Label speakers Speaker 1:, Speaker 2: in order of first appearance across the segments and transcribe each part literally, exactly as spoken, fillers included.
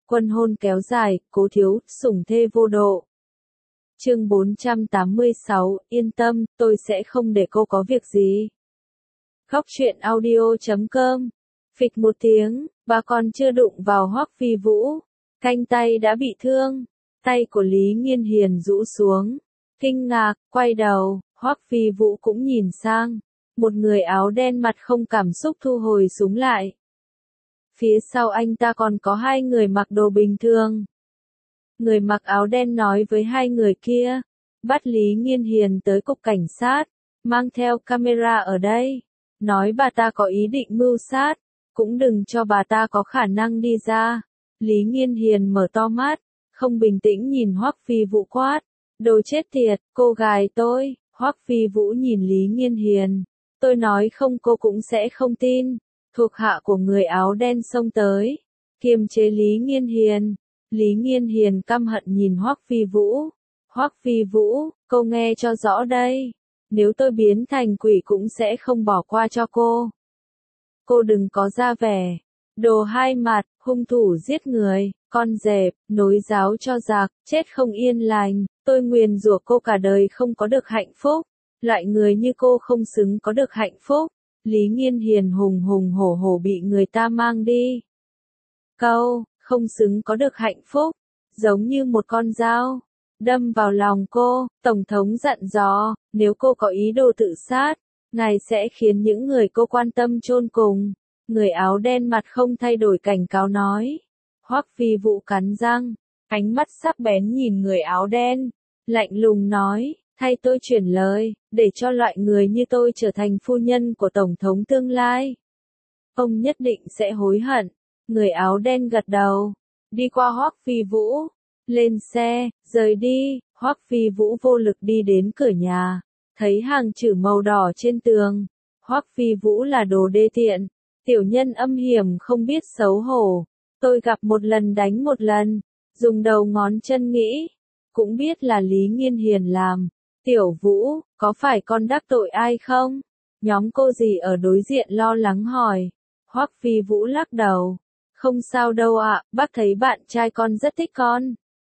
Speaker 1: Quân hôn kéo dài, Cố Thiếu, sủng thê vô độ. Chương bốn trăm tám mươi sáu, yên tâm, tôi sẽ không để cô có việc gì. Góc truyện audio chấm com. Phịch một tiếng, bà còn chưa đụng vào Hoắc Phi Vũ, cánh tay đã bị thương. Tay của Lý Nghiên Hiền rũ xuống, kinh ngạc, quay đầu, Hoắc Phi Vũ cũng nhìn sang. Một người áo đen mặt không cảm xúc thu hồi súng lại. Phía sau anh ta còn có hai người mặc đồ bình thường. Người mặc áo đen nói với hai người kia, bắt Lý Nghiên Hiền tới cục cảnh sát, mang theo camera ở đây, nói bà ta có ý định mưu sát, cũng đừng cho bà ta có khả năng đi ra. Lý Nghiên Hiền mở to mắt, không bình tĩnh nhìn Hoắc Phi Vũ quát, đồ chết tiệt, cô gái tôi. Hoắc Phi Vũ nhìn Lý Nghiên Hiền, tôi nói không cô cũng sẽ không tin. Thuộc hạ của người áo đen xông tới, kiềm chế Lý Nghiên Hiền. Lý Nghiên Hiền căm hận nhìn Hoắc Phi Vũ. Hoắc Phi Vũ, cô nghe cho rõ đây, nếu tôi biến thành quỷ cũng sẽ không bỏ qua cho cô. Cô đừng có ra vẻ, đồ hai mặt, hung thủ giết người, con dẹp, nối giáo cho giặc, chết không yên lành, tôi nguyền rủa cô cả đời không có được hạnh phúc. Loại người như cô không xứng có được hạnh phúc. Lý Nghiên Hiền hùng hùng hổ hổ bị người ta mang đi. Câu, không xứng có được hạnh phúc, giống như một con dao, đâm vào lòng cô. Tổng thống dặn dò, nếu cô có ý đồ tự sát, ngài sẽ khiến những người cô quan tâm chôn cùng. Người áo đen mặt không thay đổi cảnh cáo nói. Hoắc Phi Vũ cắn răng, ánh mắt sắc bén nhìn người áo đen, lạnh lùng nói, thay tôi chuyển lời, để cho loại người như tôi trở thành phu nhân của Tổng thống tương lai. Ông nhất định sẽ hối hận. Người áo đen gật đầu, đi qua Hoắc Phi Vũ, lên xe, rời đi. Hoắc Phi Vũ vô lực đi đến cửa nhà, thấy hàng chữ màu đỏ trên tường. Hoắc Phi Vũ là đồ đê tiện, tiểu nhân âm hiểm không biết xấu hổ. Tôi gặp một lần đánh một lần, dùng đầu ngón chân nghĩ, cũng biết là Lý Nghiên Hiền làm. Tiểu Vũ, có phải con đắc tội ai không? Nhóm cô dì ở đối diện lo lắng hỏi. Hoắc Phi Vũ lắc đầu. Không sao đâu ạ, bác thấy bạn trai con rất thích con.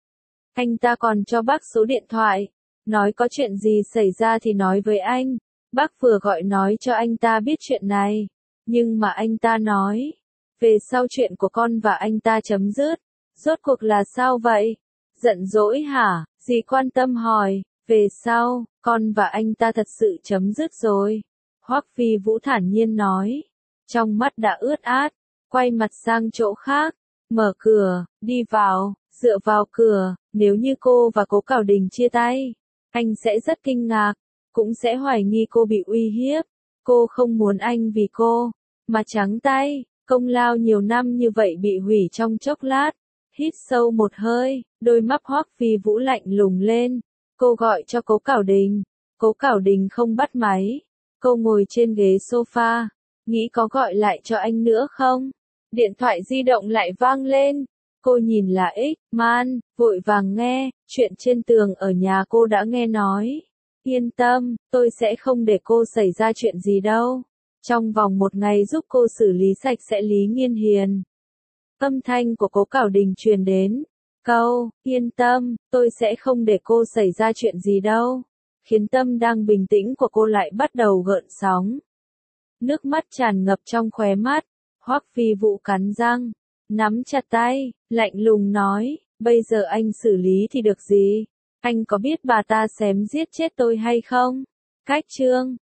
Speaker 1: Anh ta còn cho bác số điện thoại, nói có chuyện gì xảy ra thì nói với anh. Bác vừa gọi nói cho anh ta biết chuyện này, nhưng mà anh ta nói, về sau chuyện của con và anh ta chấm dứt. Rốt cuộc là sao vậy? Giận dỗi hả? Dì quan tâm hỏi. Về sau, con và anh ta thật sự chấm dứt rồi. Hoắc Phi Vũ thản nhiên nói, trong mắt đã ướt át, quay mặt sang chỗ khác, mở cửa, đi vào, dựa vào cửa. Nếu như cô và Cố Cảo Đình chia tay, anh sẽ rất kinh ngạc, cũng sẽ hoài nghi cô bị uy hiếp. Cô không muốn anh vì cô mà trắng tay, công lao nhiều năm như vậy bị hủy trong chốc lát. Hít sâu một hơi, đôi mắt Hoắc Phi Vũ lạnh lùng lên. Cô gọi cho Cố Cảo Đình. Cố Cảo Đình không bắt máy. Cô ngồi trên ghế sofa, nghĩ có gọi lại cho anh nữa không? Điện thoại di động lại vang lên. Cô nhìn là X Man, vội vàng nghe, chuyện trên tường ở nhà cô đã nghe nói. Yên tâm, tôi sẽ không để cô xảy ra chuyện gì đâu. Trong vòng một ngày giúp cô xử lý sạch sẽ Lý Nghiên Hiền. Âm thanh của Cố Cảo Đình truyền đến. Câu, yên tâm, tôi sẽ không để cô xảy ra chuyện gì đâu, khiến tâm đang bình tĩnh của cô lại bắt đầu gợn sóng. Nước mắt tràn ngập trong khóe mắt. Hoắc Phi Vũ cắn răng, nắm chặt tay, lạnh lùng nói, bây giờ anh xử lý thì được gì? Anh có biết bà ta xém giết chết tôi hay không? Cách chương